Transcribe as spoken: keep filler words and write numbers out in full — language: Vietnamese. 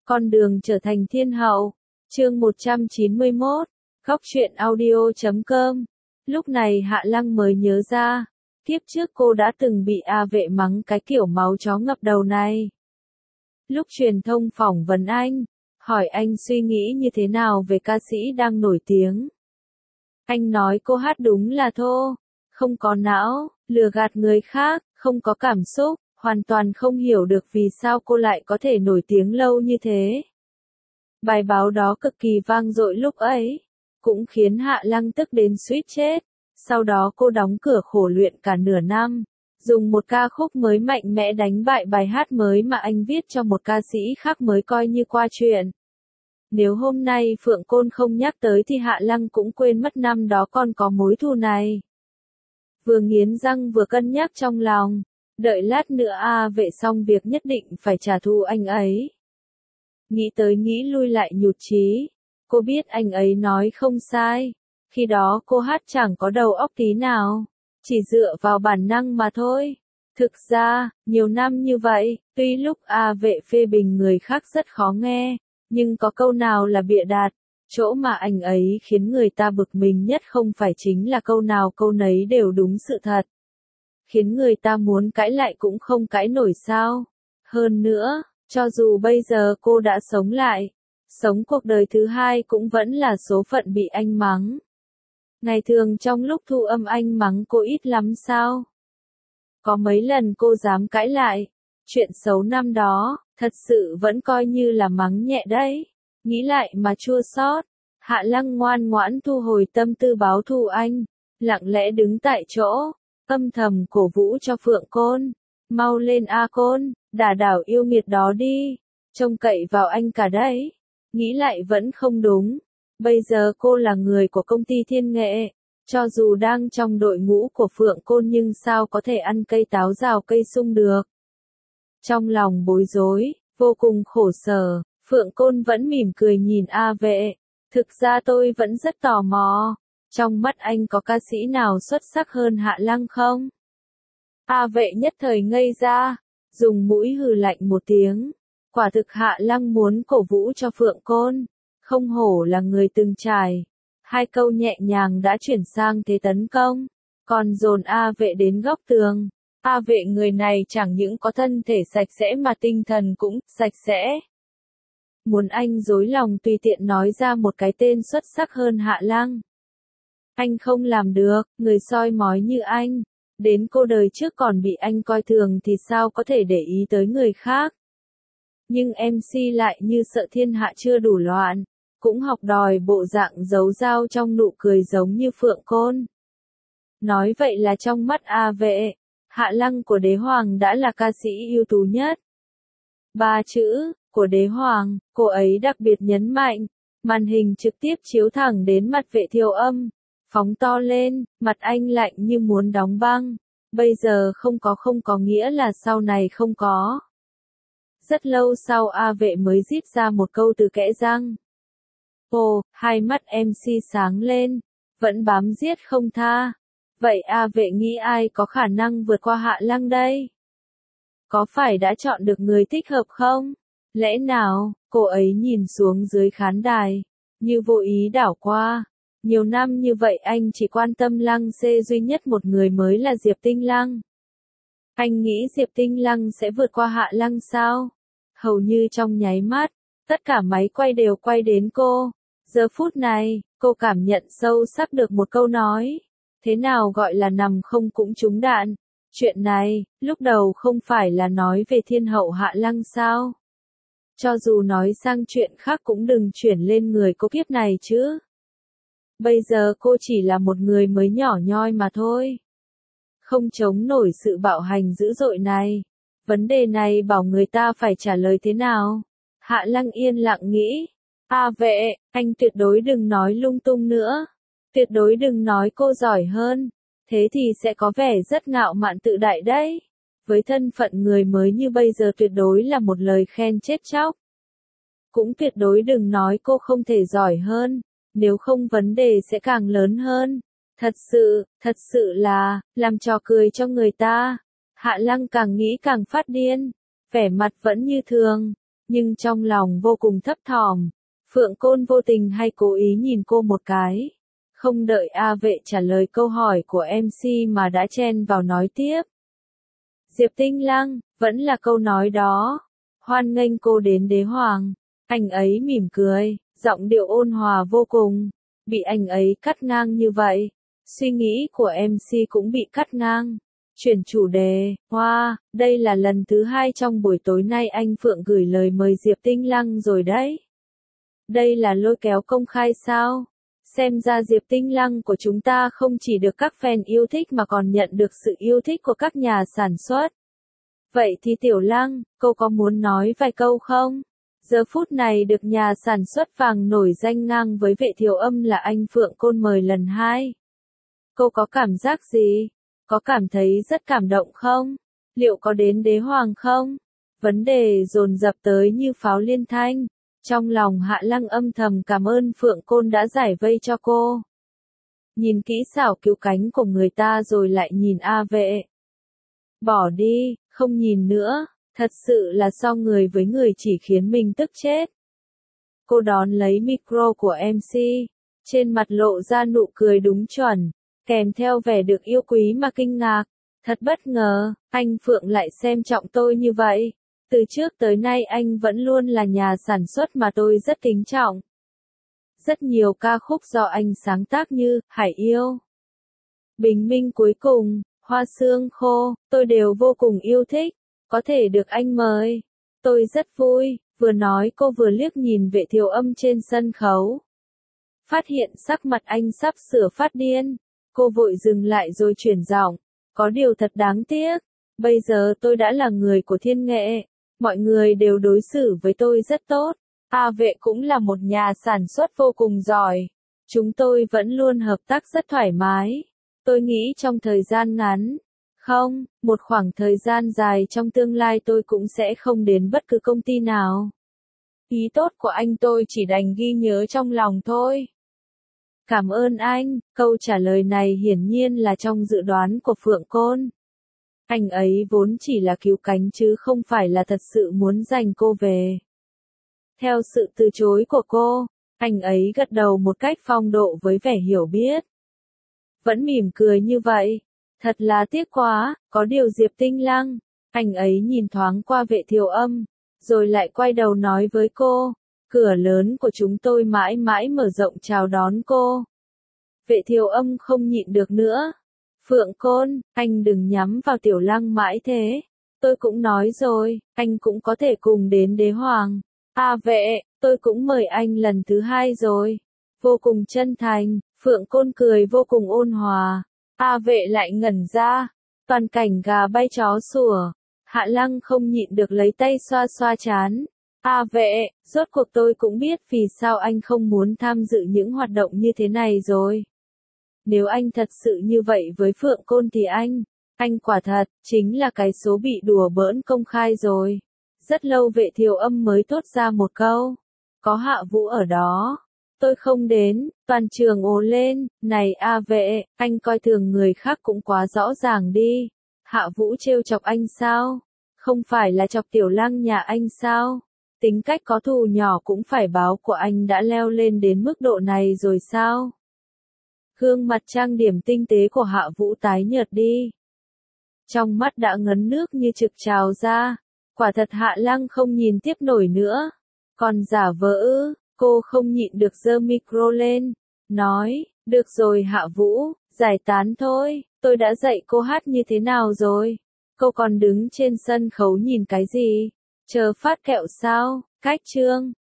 Con đường trở thành thiên hậu. Chương một trăm chín mươi mốt. Góc truyện audio chấm com. Lúc này Hạ Lăng mới nhớ ra, kiếp trước cô đã từng bị A Vệ mắng cái kiểu máu chó ngập đầu này. Lúc truyền thông phỏng vấn anh, hỏi anh suy nghĩ như thế nào về ca sĩ đang nổi tiếng. Anh nói cô hát đúng là thô, không có não, lừa gạt người khác, không có cảm xúc, hoàn toàn không hiểu được vì sao cô lại có thể nổi tiếng lâu như thế. Bài báo đó cực kỳ vang dội lúc ấy, cũng khiến Hạ Lăng tức đến suýt chết. Sau đó cô đóng cửa khổ luyện cả nửa năm, dùng một ca khúc mới mạnh mẽ đánh bại bài hát mới mà anh viết cho một ca sĩ khác mới coi như qua chuyện. Nếu hôm nay Phượng Côn không nhắc tới thì Hạ Lăng cũng quên mất năm đó còn có mối thù này. Vừa nghiến răng vừa cân nhắc trong lòng, đợi lát nữa A Vệ xong việc nhất định phải trả thù anh ấy. Nghĩ tới nghĩ lui lại nhụt chí, cô biết anh ấy nói không sai, khi đó cô hát chẳng có đầu óc tí nào, chỉ dựa vào bản năng mà thôi. Thực ra, nhiều năm như vậy, tuy lúc A Vệ phê bình người khác rất khó nghe, nhưng có câu nào là bịa đặt, chỗ mà anh ấy khiến người ta bực mình nhất không phải chính là câu nào câu nấy đều đúng sự thật. Khiến người ta muốn cãi lại cũng không cãi nổi sao. Hơn nữa, cho dù bây giờ cô đã sống lại, sống cuộc đời thứ hai cũng vẫn là số phận bị anh mắng. Ngày thường trong lúc thu âm anh mắng cô ít lắm sao? Có mấy lần cô dám cãi lại, chuyện xấu năm đó, thật sự vẫn coi như là mắng nhẹ đấy. Nghĩ lại mà chua xót, Hạ Lăng ngoan ngoãn thu hồi tâm tư báo thù anh, lặng lẽ đứng tại chỗ, âm thầm cổ vũ cho Phượng Côn. Mau lên A Côn, đả đảo yêu nghiệt đó đi, trông cậy vào anh cả đấy. Nghĩ lại vẫn không đúng, bây giờ cô là người của công ty Thiên Nghệ, cho dù đang trong đội ngũ của Phượng Côn nhưng sao có thể ăn cây táo rào cây sung được. Trong lòng bối rối, vô cùng khổ sở, Phượng Côn vẫn mỉm cười nhìn A Vệ. Thực ra tôi vẫn rất tò mò, trong mắt anh có ca sĩ nào xuất sắc hơn Hạ Lăng không? A Vệ nhất thời ngây ra, dùng mũi hừ lạnh một tiếng. Quả thực Hạ Lăng muốn cổ vũ cho Phượng Côn, không hổ là người từng trải. Hai câu nhẹ nhàng đã chuyển sang thế tấn công, còn dồn A Vệ đến góc tường. A Vệ người này chẳng những có thân thể sạch sẽ mà tinh thần cũng sạch sẽ. Muốn anh dối lòng tùy tiện nói ra một cái tên xuất sắc hơn Hạ Lăng. Anh không làm được, người soi mói như anh. Đến cô đời trước còn bị anh coi thường thì sao có thể để ý tới người khác. Nhưng em xê lại như sợ thiên hạ chưa đủ loạn, cũng học đòi bộ dạng giấu dao trong nụ cười giống như Phượng Côn. Nói vậy là trong mắt A Vệ, Hạ Lăng của Đế Hoàng đã là ca sĩ ưu tú nhất. Ba chữ, của Đế Hoàng, cô ấy đặc biệt nhấn mạnh, màn hình trực tiếp chiếu thẳng đến mặt Vệ Thiều Âm. Phóng to lên, mặt anh lạnh như muốn đóng băng. Bây giờ không có không có nghĩa là sau này không có. Rất lâu sau A Vệ mới rít ra một câu từ kẽ răng. Ồ, hai mắt em xê sáng lên, vẫn bám giết không tha. Vậy A Vệ nghĩ ai có khả năng vượt qua Hạ Lăng đây? Có phải đã chọn được người thích hợp không? Lẽ nào, cô ấy nhìn xuống dưới khán đài, như vô ý đảo qua. Nhiều năm như vậy anh chỉ quan tâm Lăng Xê duy nhất một người mới là Diệp Tinh Lăng. Anh nghĩ Diệp Tinh Lăng sẽ vượt qua Hạ Lăng sao? Hầu như trong nháy mắt, tất cả máy quay đều quay đến cô. Giờ phút này, cô cảm nhận sâu sắc được một câu nói. Thế nào gọi là nằm không cũng trúng đạn? Chuyện này, lúc đầu không phải là nói về thiên hậu Hạ Lăng sao? Cho dù nói sang chuyện khác cũng đừng chuyển lên người cô kiếp này chứ. Bây giờ cô chỉ là một người mới nhỏ nhoi mà thôi. Không chống nổi sự bạo hành dữ dội này. Vấn đề này bảo người ta phải trả lời thế nào? Hạ Lăng yên lặng nghĩ. A Vệ, anh tuyệt đối đừng nói lung tung nữa. Tuyệt đối đừng nói cô giỏi hơn. Thế thì sẽ có vẻ rất ngạo mạn tự đại đấy. Với thân phận người mới như bây giờ tuyệt đối là một lời khen chết chóc. Cũng tuyệt đối đừng nói cô không thể giỏi hơn. Nếu không vấn đề sẽ càng lớn hơn. Thật sự, thật sự là, làm trò cười cho người ta. Hạ Lăng càng nghĩ càng phát điên. Vẻ mặt vẫn như thường. nhưng trong lòng vô cùng thấp thỏm. Phượng Côn vô tình hay cố ý nhìn cô một cái. Không đợi A Vệ trả lời câu hỏi của em xê mà đã chen vào nói tiếp. Diệp Tinh Lăng, vẫn là câu nói đó. Hoan nghênh cô đến đế hoàng. Anh ấy mỉm cười, giọng điệu ôn hòa vô cùng. Bị anh ấy cắt ngang như vậy. Suy nghĩ của em xê cũng bị cắt ngang. Chuyển chủ đề, hoa, wow, đây là lần thứ hai trong buổi tối nay anh Phượng gửi lời mời Diệp Tinh Lăng rồi đấy. Đây là lôi kéo công khai sao? Xem ra Diệp Tinh Lăng của chúng ta không chỉ được các fan yêu thích mà còn nhận được sự yêu thích của các nhà sản xuất. Vậy thì Tiểu Lăng, cô có muốn nói vài câu không? Giờ phút này được nhà sản xuất vàng nổi danh ngang với Vệ Thiều Âm là anh Phượng Côn mời lần hai. Cô có cảm giác gì? Có cảm thấy rất cảm động không? Liệu có đến đế hoàng không? Vấn đề dồn dập tới như pháo liên thanh. Trong lòng Hạ Lăng âm thầm cảm ơn Phượng Côn đã giải vây cho cô. Nhìn kỹ xảo cứu cánh của người ta rồi lại nhìn A Vệ. Bỏ đi, không nhìn nữa, thật sự là so người với người chỉ khiến mình tức chết. Cô đón lấy micro của em xê, trên mặt lộ ra nụ cười đúng chuẩn, kèm theo vẻ được yêu quý mà kinh ngạc. Thật bất ngờ, anh Phượng lại xem trọng tôi như vậy. Từ trước tới nay anh vẫn luôn là nhà sản xuất mà tôi rất kính trọng. Rất nhiều ca khúc do anh sáng tác như Hải Yêu, Bình Minh Cuối Cùng, Hoa Sương Khô, tôi đều vô cùng yêu thích. Có thể được anh mời, tôi rất vui. Vừa nói cô vừa liếc nhìn Vệ Thiều Âm trên sân khấu. Phát hiện sắc mặt anh sắp sửa phát điên. Cô vội dừng lại rồi chuyển giọng. Có điều thật đáng tiếc. Bây giờ tôi đã là người của thiên nghệ. Mọi người đều đối xử với tôi rất tốt. A Vệ cũng là một nhà sản xuất vô cùng giỏi. Chúng tôi vẫn luôn hợp tác rất thoải mái. Tôi nghĩ trong thời gian ngắn, không, một khoảng thời gian dài trong tương lai tôi cũng sẽ không đến bất cứ công ty nào. Ý tốt của anh tôi chỉ đành ghi nhớ trong lòng thôi. Cảm ơn anh, câu trả lời này hiển nhiên là trong dự đoán của Phượng Côn. Anh ấy vốn chỉ là cứu cánh chứ không phải là thật sự muốn giành cô về. Theo sự từ chối của cô, anh ấy gật đầu một cách phong độ với vẻ hiểu biết. Vẫn mỉm cười như vậy. Thật là tiếc quá, có điều Diệp Tinh Lăng. Anh ấy nhìn thoáng qua Vệ Thiều Âm, rồi lại quay đầu nói với cô. Cửa lớn của chúng tôi mãi mãi mở rộng chào đón cô. Vệ Thiều Âm không nhịn được nữa. Phượng Côn, anh đừng nhắm vào Tiểu Lăng mãi thế. Tôi cũng nói rồi, anh cũng có thể cùng đến đế hoàng. À Vệ, tôi cũng mời anh lần thứ hai rồi. Vô cùng chân thành, Phượng Côn cười vô cùng ôn hòa. A Vệ lại ngẩn ra, toàn cảnh gà bay chó sủa. Hạ Lăng không nhịn được lấy tay xoa xoa trán. A Vệ, rốt cuộc tôi cũng biết vì sao anh không muốn tham dự những hoạt động như thế này rồi. Nếu anh thật sự như vậy với Phượng Côn thì anh, anh quả thật, chính là cái số bị đùa bỡn công khai rồi. Rất lâu Vệ Thiều Âm mới thốt ra một câu. Có Hạ Vũ ở đó. Tôi không đến, toàn trường ồ lên, này A Vệ, anh coi thường người khác cũng quá rõ ràng đi. Hạ Vũ trêu chọc anh sao? Không phải là chọc Tiểu Lăng nhà anh sao? Tính cách có thù nhỏ cũng phải báo của anh đã leo lên đến mức độ này rồi sao? Gương mặt trang điểm tinh tế của Hạ Vũ tái nhợt đi. Trong mắt đã ngấn nước như trực trào ra. Quả thật Hạ Lăng không nhìn tiếp nổi nữa. Còn giả vờ ư? Cô không nhịn được giơ micro lên, nói, được rồi Hạ Vũ, giải tán thôi, tôi đã dạy cô hát như thế nào rồi? Cô còn đứng trên sân khấu nhìn cái gì? Chờ phát kẹo sao? Cách chương.